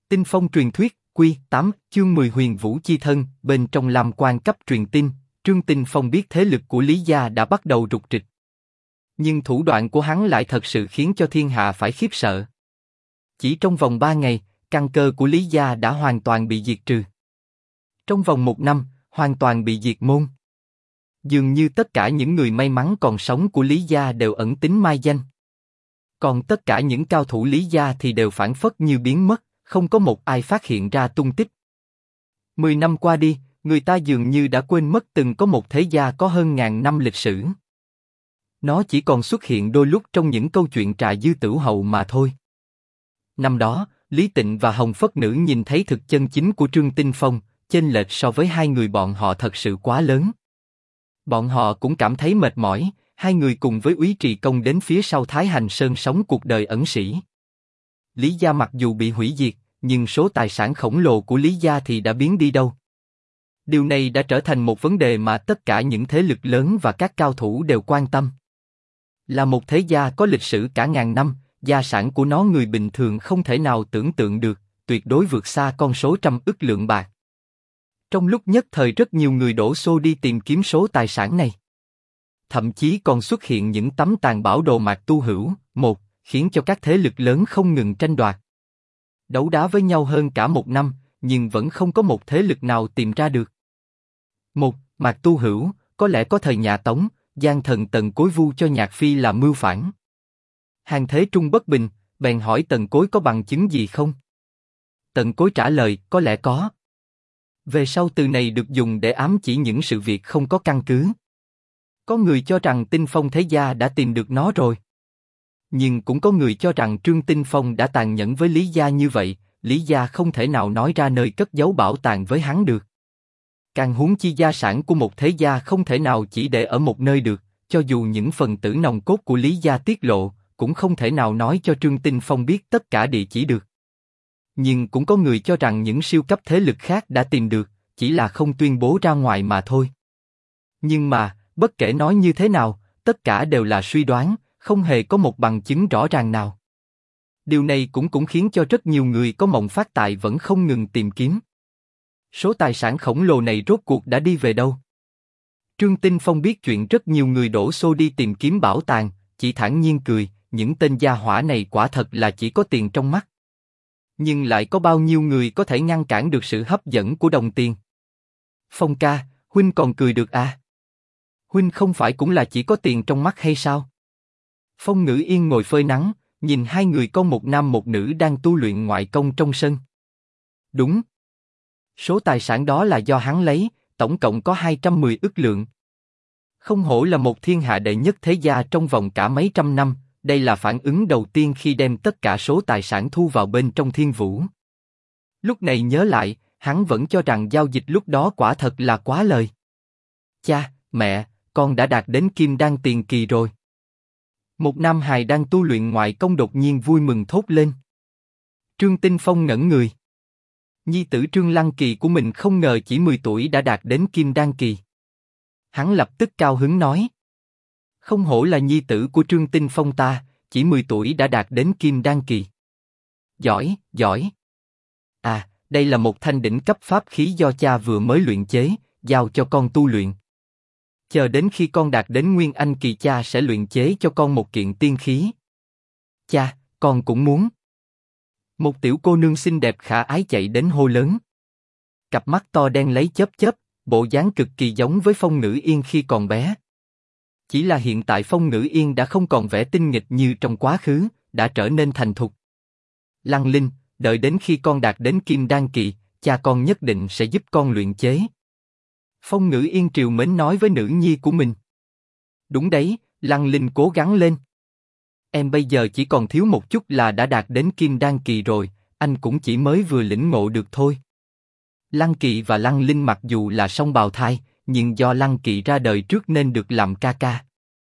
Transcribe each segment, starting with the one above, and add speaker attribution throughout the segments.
Speaker 1: Tinh phong truyền thuyết, Quy 8, chương 10 Huyền Vũ chi thân. Bên trong Lam Quan cấp truyền tin, Trương Tinh Phong biết thế lực của Lý gia đã bắt đầu rục rịch. Nhưng thủ đoạn của hắn lại thật sự khiến cho thiên hạ phải khiếp sợ. Chỉ trong vòng 3 ngày, căn cơ của Lý gia đã hoàn toàn bị diệt trừ. Trong vòng 1 năm, hoàn toàn bị diệt môn. Dường như tất cả những người may mắn còn sống của Lý gia đều ẩn tính mai danh. Còn tất cả những cao thủ Lý gia thì đều phảng phất như biến mất, không có một ai phát hiện ra tung tích. 10 năm qua đi, người ta dường như đã quên mất từng có một thế gia có hơn ngàn năm lịch sử. Nó chỉ còn xuất hiện đôi lúc trong những câu chuyện trà dư tửu hậu mà thôi. Năm đó, Lý Tịnh và Hồng Phất Nữ nhìn thấy thực chân chính của Trương Tinh Phong, chênh lệch so với hai người bọn họ thật sự quá lớn. Bọn họ cũng cảm thấy mệt mỏi, hai người cùng với Úy Trì Công đến phía sau Thái Hành Sơn sống cuộc đời ẩn sĩ. Lý gia mặc dù bị hủy diệt, nhưng số tài sản khổng lồ của Lý gia thì đã biến đi đâu? Điều này đã trở thành một vấn đề mà tất cả những thế lực lớn và các cao thủ đều quan tâm. Là một thế gia có lịch sử cả ngàn năm, gia sản của nó người bình thường không thể nào tưởng tượng được, tuyệt đối vượt xa con số trăm ức lượng bạc. Trong lúc nhất thời rất nhiều người đổ xô đi tìm kiếm số tài sản này. Thậm chí còn xuất hiện những tấm tàn bảo đồ mạc tu hữu, một, khiến cho các thế lực lớn không ngừng tranh đoạt. Đấu đá với nhau hơn cả 1 năm, nhưng vẫn không có một thế lực nào tìm ra được. Một, mạc tu hữu, có lẽ có thời nhà Tống, gian thần Tần Cối vu cho Nhạc Phi là mưu phản. Hàng Thế Trung bất bình, bèn hỏi Tần Cối có bằng chứng gì không? Tần Cối trả lời, có lẽ có. Về sau từ này được dùng để ám chỉ những sự việc không có căn cứ. Có người cho rằng Tinh Phong thế gia đã tìm được nó rồi. Nhưng cũng có người cho rằng Trương Tinh Phong đã tàn nhẫn với Lý gia như vậy, Lý gia không thể nào nói ra nơi cất giấu bảo tàng với hắn được. Càng huống chi gia sản của một thế gia không thể nào chỉ để ở một nơi được, cho dù những phần tử nòng cốt của Lý gia tiết lộ, cũng không thể nào nói cho Trương Tinh Phong biết tất cả địa chỉ được. Nhưng cũng có người cho rằng những siêu cấp thế lực khác đã tìm được, chỉ là không tuyên bố ra ngoài mà thôi. Nhưng mà, bất kể nói như thế nào, tất cả đều là suy đoán, không hề có một bằng chứng rõ ràng nào. Điều này cũng khiến cho rất nhiều người có mộng phát tài vẫn không ngừng tìm kiếm. Số tài sản khổng lồ này rốt cuộc đã đi về đâu? Trương Tinh Phong biết chuyện rất nhiều người đổ xô đi tìm kiếm bảo tàng, chỉ thản nhiên cười, những tên gia hỏa này quả thật là chỉ có tiền trong mắt. Nhưng lại có bao nhiêu người có thể ngăn cản được sự hấp dẫn của đồng tiền? Phong ca, huynh còn cười được à? Huynh không phải cũng là chỉ có tiền trong mắt hay sao? Phong Ngữ Yên ngồi phơi nắng, nhìn hai người con một nam một nữ đang tu luyện ngoại công trong sân. Đúng. Số tài sản đó là do hắn lấy, tổng cộng có 210 ức lượng. Không hổ là một thiên hạ đệ nhất thế gia trong vòng cả mấy trăm năm, đây là phản ứng đầu tiên khi đem tất cả số tài sản thu vào bên trong Thiên Vũ. Lúc này nhớ lại, hắn vẫn cho rằng giao dịch lúc đó quả thật là quá lời. Cha, mẹ, con đã đạt đến Kim Đan tiền kỳ rồi. Một nam hài đang tu luyện ngoại công đột nhiên vui mừng thốt lên. Trương Tinh Phong ngẩn người. Nhi tử Trương Lăng Kỳ của mình không ngờ chỉ 10 tuổi đã đạt đến Kim Đan kỳ. Hắn lập tức cao hứng nói. Không hổ là nhi tử của Trương Tinh Phong ta, chỉ 10 tuổi đã đạt đến Kim Đan kỳ. Giỏi, giỏi. À, đây là một thanh đỉnh cấp pháp khí do cha vừa mới luyện chế, giao cho con tu luyện. Chờ đến khi con đạt đến Nguyên Anh kỳ cha sẽ luyện chế cho con một kiện tiên khí. Cha, con cũng muốn. Một tiểu cô nương xinh đẹp khả ái chạy đến hô lớn. Cặp mắt to đen lấy chớp chớp, bộ dáng cực kỳ giống với Phong Ngữ Yên khi còn bé. Chỉ là hiện tại Phong Ngữ Yên đã không còn vẻ tinh nghịch như trong quá khứ, đã trở nên thành thục. Lăng Linh, đợi đến khi con đạt đến Kim Đan kỳ, cha con nhất định sẽ giúp con luyện chế. Phong Ngữ Yên trìu mến nói với nữ nhi của mình. Đúng đấy, Lăng Linh cố gắng lên. Em bây giờ chỉ còn thiếu một chút là đã đạt đến Kim Đan kỳ rồi, anh cũng chỉ mới vừa lĩnh ngộ được thôi. Lăng Kỳ và Lăng Linh mặc dù là song bào thai, nhưng do Lăng Kỳ ra đời trước nên được làm ca ca.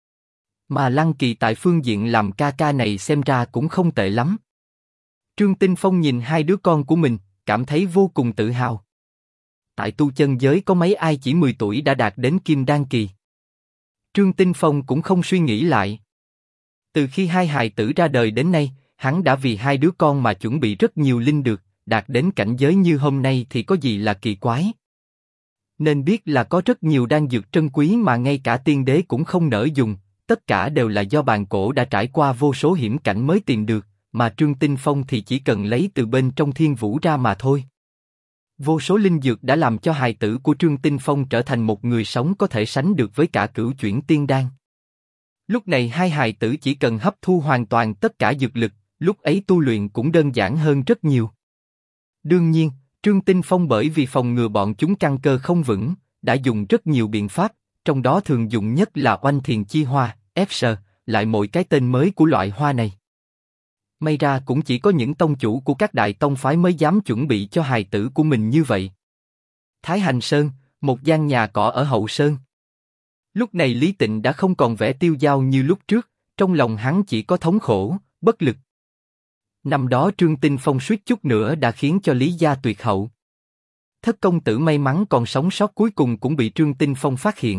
Speaker 1: Mà Lăng Kỳ tại phương diện làm ca ca này xem ra cũng không tệ lắm. Trương Tinh Phong nhìn hai đứa con của mình, cảm thấy vô cùng tự hào. Tại tu chân giới có mấy ai chỉ 10 tuổi đã đạt đến Kim Đan kỳ. Trương Tinh Phong cũng không suy nghĩ lại. Từ khi hai hài tử ra đời đến nay, hắn đã vì hai đứa con mà chuẩn bị rất nhiều linh dược, đạt đến cảnh giới như hôm nay thì có gì là kỳ quái. Nên biết là có rất nhiều đan dược trân quý mà ngay cả tiên đế cũng không nỡ dùng, tất cả đều là do bàn cổ đã trải qua vô số hiểm cảnh mới tìm được, mà Trương Tinh Phong thì chỉ cần lấy từ bên trong thiên vũ ra mà thôi. Vô số linh dược đã làm cho hài tử của Trương Tinh Phong trở thành một người sống có thể sánh được với cả cửu chuyển tiên đan. Lúc này hai hài tử chỉ cần hấp thu hoàn toàn tất cả dược lực, lúc ấy tu luyện cũng đơn giản hơn rất nhiều. Đương nhiên, Trương Tinh Phong bởi vì phòng ngừa bọn chúng căn cơ không vững, đã dùng rất nhiều biện pháp, trong đó thường dùng nhất là oanh thiền chi hoa, ép sờ, lại mỗi cái tên mới của loại hoa này. May ra cũng chỉ có những tông chủ của các đại tông phái mới dám chuẩn bị cho hài tử của mình như vậy. Thái Hành Sơn, một gian nhà cỏ ở Hậu Sơn. Lúc này Lý Tịnh đã không còn vẻ tiêu dao như lúc trước, trong lòng hắn chỉ có thống khổ, bất lực. Năm đó Trương Tinh Phong suýt chút nữa đã khiến cho Lý gia tuyệt hậu. Thất công tử may mắn còn sống sót cuối cùng cũng bị Trương Tinh Phong phát hiện.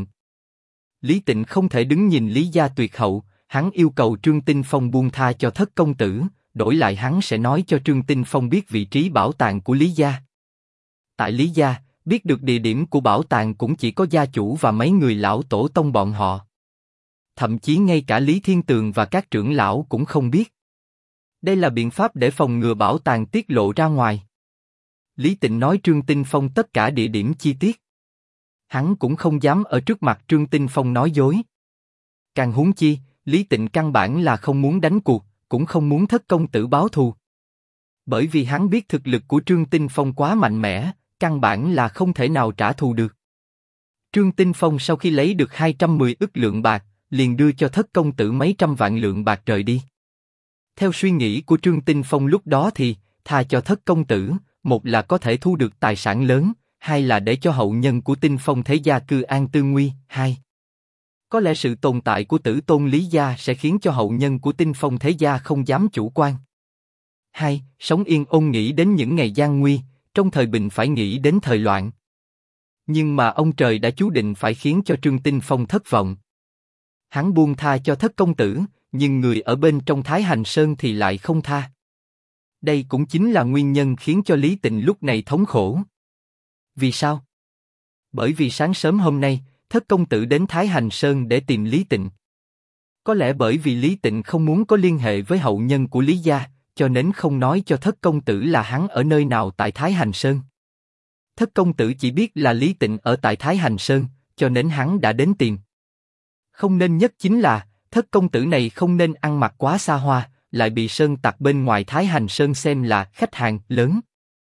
Speaker 1: Lý Tịnh không thể đứng nhìn Lý gia tuyệt hậu, hắn yêu cầu Trương Tinh Phong buông tha cho thất công tử, đổi lại hắn sẽ nói cho Trương Tinh Phong biết vị trí bảo tàng của Lý gia. Tại Lý gia, biết được địa điểm của bảo tàng cũng chỉ có gia chủ và mấy người lão tổ tông bọn họ. Thậm chí ngay cả Lý Thiên Tường và các trưởng lão cũng không biết. Đây là biện pháp để phòng ngừa bảo tàng tiết lộ ra ngoài. Lý Tịnh nói Trương Tinh Phong tất cả địa điểm chi tiết. Hắn cũng không dám ở trước mặt Trương Tinh Phong nói dối. Càng huống chi, Lý Tịnh căn bản là không muốn đánh cuộc, cũng không muốn thất công tử báo thù. Bởi vì hắn biết thực lực của Trương Tinh Phong quá mạnh mẽ, căn bản là không thể nào trả thù được. Trương Tinh Phong sau khi lấy được 210 ức lượng bạc, liền đưa cho thất công tử mấy trăm vạn lượng bạc rời đi. Theo suy nghĩ của Trương Tinh Phong lúc đó thì, tha cho thất công tử, một là có thể thu được tài sản lớn, hai là để cho hậu nhân của Tinh Phong thế gia cư an tư nguy, hai. Có lẽ sự tồn tại của Tử Tôn Lý gia sẽ khiến cho hậu nhân của Tinh Phong thế gia không dám chủ quan. Hai, sống yên ổn nghĩ đến những ngày gian nguy, trong thời bình phải nghĩ đến thời loạn. Nhưng mà ông trời đã chú định phải khiến cho Trương Tinh Phong thất vọng. Hắn buông tha cho thất công tử, nhưng người ở bên trong Thái Hành Sơn thì lại không tha. Đây cũng chính là nguyên nhân khiến cho Lý Tịnh lúc này thống khổ. Vì sao? Bởi vì sáng sớm hôm nay, thất công tử đến Thái Hành Sơn để tìm Lý Tịnh. Có lẽ bởi vì Lý Tịnh không muốn có liên hệ với hậu nhân của Lý gia, cho nên không nói cho thất công tử là hắn ở nơi nào tại Thái Hành Sơn. Thất công tử chỉ biết là Lý Tịnh ở tại Thái Hành Sơn, cho nên hắn đã đến tìm. Không nên nhất chính là, thất công tử này không nên ăn mặc quá xa hoa, lại bị sơn tặc bên ngoài Thái Hành Sơn xem là khách hàng lớn.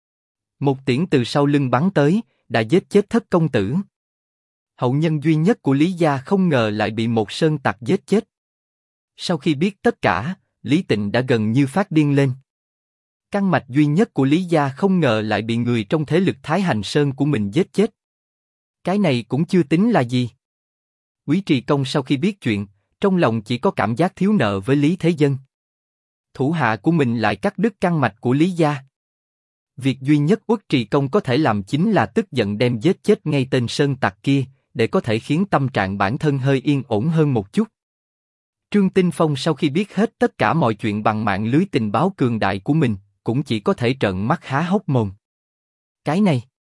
Speaker 1: Một tiễn từ sau lưng bắn tới, đã giết chết thất công tử. Hậu nhân duy nhất của Lý gia không ngờ lại bị một sơn tặc giết chết. Sau khi biết tất cả, Lý Tịnh đã gần như phát điên lên. Căn mạch duy nhất của Lý gia không ngờ lại bị người trong thế lực Thái Hành Sơn của mình giết chết. Cái này cũng chưa tính là gì. Quý Trì Công sau khi biết chuyện, trong lòng chỉ có cảm giác thiếu nợ với Lý Thế Dân. Thủ hạ của mình lại cắt đứt căn mạch của Lý gia. Việc duy nhất Uất Trì Công có thể làm chính là tức giận đem giết chết ngay tên sơn tặc kia, để có thể khiến tâm trạng bản thân hơi yên ổn hơn một chút. Trương Tinh Phong sau khi biết hết tất cả mọi chuyện bằng mạng lưới tình báo cường đại của mình, cũng chỉ có thể trợn mắt há hốc mồm. Cái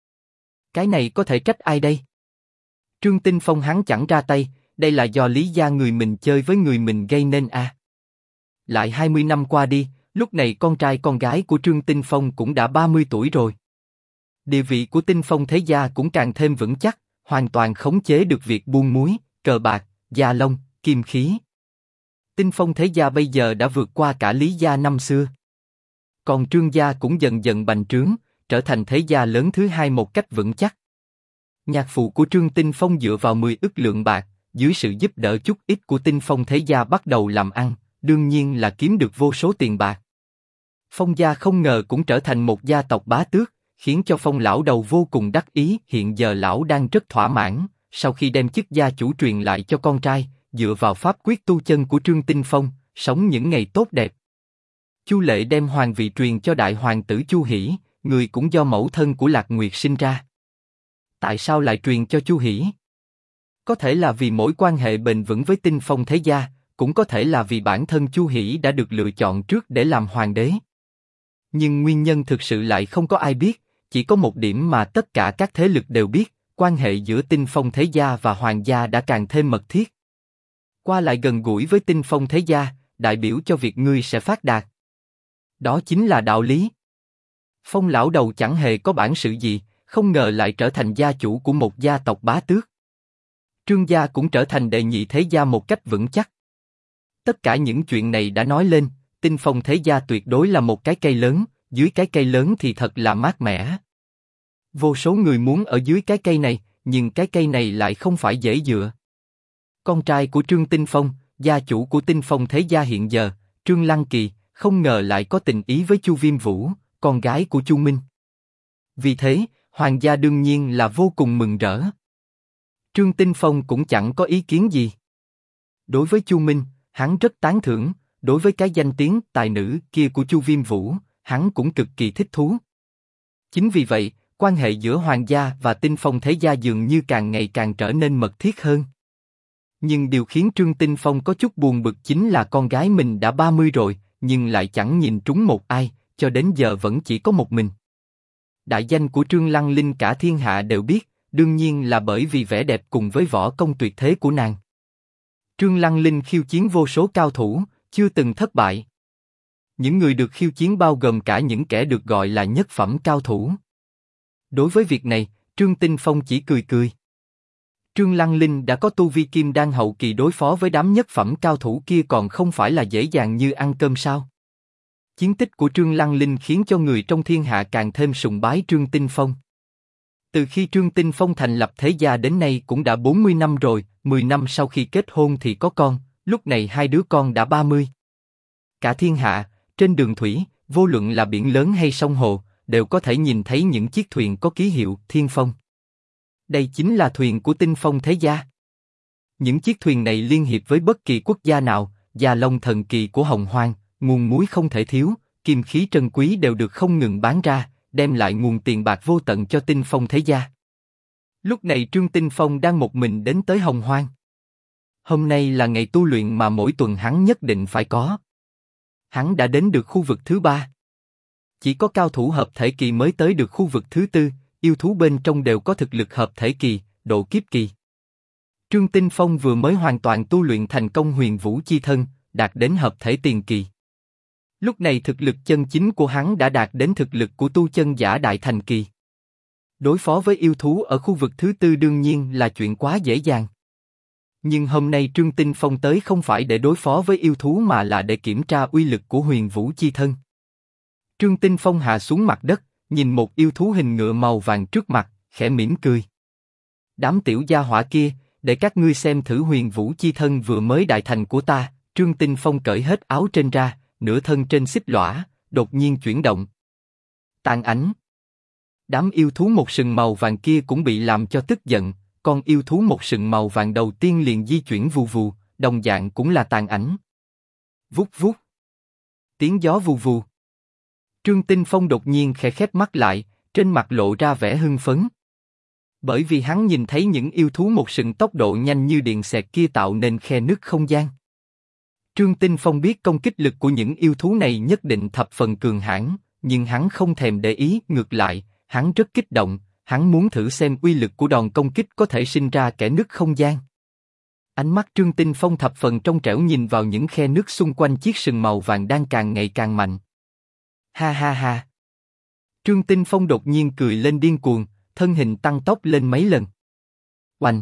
Speaker 1: này có thể trách ai đây? Trương Tinh Phong hắn chẳng ra tay, đây là do Lý gia người mình chơi với người mình gây nên à. Lại 20 năm qua đi, lúc này con trai con gái của Trương Tinh Phong cũng đã 30 tuổi rồi. Địa vị của Tinh Phong thế gia cũng càng thêm vững chắc, hoàn toàn khống chế được việc buôn muối, cờ bạc, gia long, kim khí. Tinh Phong thế gia bây giờ đã vượt qua cả Lý gia năm xưa. Còn Trương gia cũng dần dần bành trướng, trở thành thế gia lớn thứ hai một cách vững chắc. Nhạc phụ của Trương Tinh Phong dựa vào 10 ức lượng bạc, dưới sự giúp đỡ chút ít của Tinh Phong thế gia bắt đầu làm ăn, đương nhiên là kiếm được vô số tiền bạc. Phong gia không ngờ cũng trở thành một gia tộc bá tước, khiến cho Phong lão đầu vô cùng đắc ý. Hiện giờ lão đang rất thỏa mãn, sau khi đem chức gia chủ truyền lại cho con trai, dựa vào pháp quyết tu chân của Trương Tinh Phong, sống những ngày tốt đẹp. Chu Lệ đem hoàng vị truyền cho đại hoàng tử Chu Hỉ, người cũng do mẫu thân của Lạc Nguyệt sinh ra. Tại sao lại truyền cho Chu Hỉ? Có thể là vì mối quan hệ bền vững với Tinh Phong thế gia, cũng có thể là vì bản thân Chu Hỉ đã được lựa chọn trước để làm hoàng đế. Nhưng nguyên nhân thực sự lại không có ai biết, chỉ có một điểm mà tất cả các thế lực đều biết, quan hệ giữa Tinh Phong Thế Gia và Hoàng gia đã càng thêm mật thiết. Qua lại gần gũi với Tinh Phong Thế Gia, đại biểu cho việc ngươi sẽ phát đạt. Đó chính là đạo lý. Phong lão đầu chẳng hề có bản sự gì, không ngờ lại trở thành gia chủ của một gia tộc bá tước. Trương gia cũng trở thành đệ nhị thế gia một cách vững chắc. Tất cả những chuyện này đã nói lên, Tinh Phong Thế Gia tuyệt đối là một cái cây lớn, dưới cái cây lớn thì thật là mát mẻ. Vô số người muốn ở dưới cái cây này, nhưng cái cây này lại không phải dễ dựa. Con trai của Trương Tinh Phong, gia chủ của Tinh Phong Thế Gia hiện giờ, Trương Lăng Kỳ, không ngờ lại có tình ý với Chu Viêm Vũ, con gái của Chu Minh. Vì thế, Hoàng gia đương nhiên là vô cùng mừng rỡ. Trương Tinh Phong cũng chẳng có ý kiến gì. Đối với Chu Minh, hắn rất tán thưởng, đối với cái danh tiếng tài nữ kia của Chu Viêm Vũ, hắn cũng cực kỳ thích thú. Chính vì vậy, quan hệ giữa Hoàng gia và Tinh Phong Thế Gia dường như càng ngày càng trở nên mật thiết hơn. Nhưng điều khiến Trương Tinh Phong có chút buồn bực chính là con gái mình đã 30 rồi, nhưng lại chẳng nhìn trúng một ai, cho đến giờ vẫn chỉ có một mình. Đại danh của Trương Lăng Linh cả thiên hạ đều biết, đương nhiên là bởi vì vẻ đẹp cùng với võ công tuyệt thế của nàng. Trương Lăng Linh khiêu chiến vô số cao thủ, chưa từng thất bại. Những người được khiêu chiến bao gồm cả những kẻ được gọi là nhất phẩm cao thủ. Đối với việc này, Trương Tinh Phong chỉ cười cười. Trương Lăng Linh đã có tu vi kim đan hậu kỳ, đối phó với đám nhất phẩm cao thủ kia còn không phải là dễ dàng như ăn cơm sao? Chiến tích của Trương Lăng Linh khiến cho người trong thiên hạ càng thêm sùng bái Trương Tinh Phong. Từ khi Trương Tinh Phong thành lập thế gia đến nay cũng đã 40 năm rồi, 10 năm sau khi kết hôn thì có con, lúc này hai đứa con đã 30. Cả thiên hạ, trên đường thủy, vô luận là biển lớn hay sông hồ, đều có thể nhìn thấy những chiếc thuyền có ký hiệu Thiên Phong. Đây chính là thuyền của Tinh Phong Thế Gia. Những chiếc thuyền này liên hiệp với bất kỳ quốc gia nào, Gia Long thần kỳ của Hồng Hoang, nguồn muối không thể thiếu, kim khí trân quý đều được không ngừng bán ra, đem lại nguồn tiền bạc vô tận cho Tinh Phong Thế Gia. Lúc này Trương Tinh Phong đang một mình đến tới Hồng Hoang. Hôm nay là ngày tu luyện mà mỗi tuần hắn nhất định phải có. Hắn đã đến được khu vực thứ 3. Chỉ có cao thủ hợp thể kỳ mới tới được khu vực thứ 4, yêu thú bên trong đều có thực lực hợp thể kỳ, độ kiếp kỳ. Trương Tinh Phong vừa mới hoàn toàn tu luyện thành công Huyền Vũ Chi Thân, đạt đến hợp thể tiền kỳ. Lúc này thực lực chân chính của hắn đã đạt đến thực lực của tu chân giả đại thành kỳ. Đối phó với yêu thú ở khu vực thứ 4 đương nhiên là chuyện quá dễ dàng. Nhưng hôm nay Trương Tinh Phong tới không phải để đối phó với yêu thú mà là để kiểm tra uy lực của Huyền Vũ Chi Thân. Trương Tinh Phong hạ xuống mặt đất, nhìn một yêu thú hình ngựa màu vàng trước mặt, khẽ mỉm cười. Đám tiểu gia hỏa kia, để các ngươi xem thử Huyền Vũ Chi Thân vừa mới đại thành của ta. Trương Tinh Phong cởi hết áo trên ra, nửa thân trên xích lõa, đột nhiên chuyển động. Tàn ảnh. Đám yêu thú một sừng màu vàng kia cũng bị làm cho tức giận, con yêu thú một sừng màu vàng đầu tiên liền di chuyển vù vù, đồng dạng cũng là tàn ảnh. Vút vút. Tiếng gió vù vù. Trương Tinh Phong đột nhiên khẽ khép mắt lại, trên mặt lộ ra vẻ hưng phấn. Bởi vì hắn nhìn thấy những yêu thú một sừng tốc độ nhanh như điện xẹt kia tạo nên khe nứt không gian. Trương Tinh Phong biết công kích lực của những yêu thú này nhất định thập phần cường hãn, nhưng hắn không thèm để ý, ngược lại, hắn rất kích động, hắn muốn thử xem uy lực của đòn công kích có thể sinh ra kẽ nứt không gian. Ánh mắt Trương Tinh Phong thập phần trong trẻo nhìn vào những khe nứt xung quanh chiếc sừng màu vàng đang càng ngày càng mạnh. Ha ha ha. Trương Tinh Phong đột nhiên cười lên điên cuồng, thân hình tăng tốc lên mấy lần. Oanh.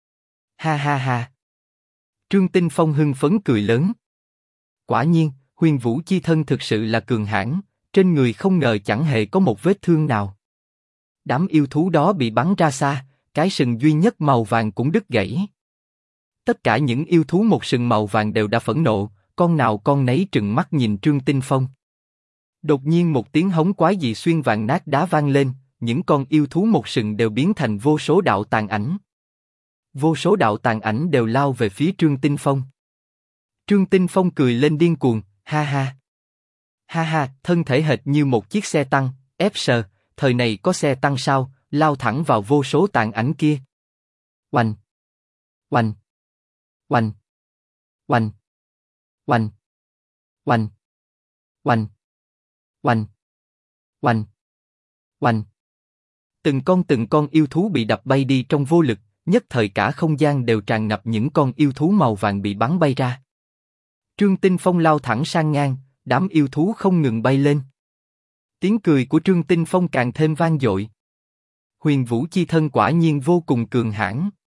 Speaker 1: Ha ha ha. Trương Tinh Phong hưng phấn cười lớn. Quả nhiên, Huyền Vũ Chi Thân thực sự là cường hãn, trên người không ngờ chẳng hề có một vết thương nào. Đám yêu thú đó bị bắn ra xa, cái sừng duy nhất màu vàng cũng đứt gãy. Tất cả những yêu thú một sừng màu vàng đều đã phẫn nộ, con nào con nấy trừng mắt nhìn Trương Tinh Phong. Đột nhiên một tiếng hống quái dị xuyên vàng nát đá vang lên, những con yêu thú một sừng đều biến thành vô số đạo tàn ảnh. Vô số đạo tàn ảnh đều lao về phía Trương Tinh Phong. Trương Tinh Phong cười lên điên cuồng, ha ha. Ha ha, thân thể hệt như một chiếc xe tăng, ép sờ, thời này có xe tăng sao, lao thẳng vào vô số tàn ảnh kia. Oanh. Oanh. Oanh. Oanh. Oanh. Oanh. Oanh. Oanh. Oanh! Oanh! Từng con yêu thú bị đập bay đi trong vô lực, nhất thời cả không gian đều tràn ngập những con yêu thú màu vàng bị bắn bay ra. Trương Tinh Phong lao thẳng sang ngang, đám yêu thú không ngừng bay lên. Tiếng cười của Trương Tinh Phong càng thêm vang dội. Huyền Vũ chi thân quả nhiên vô cùng cường hãn.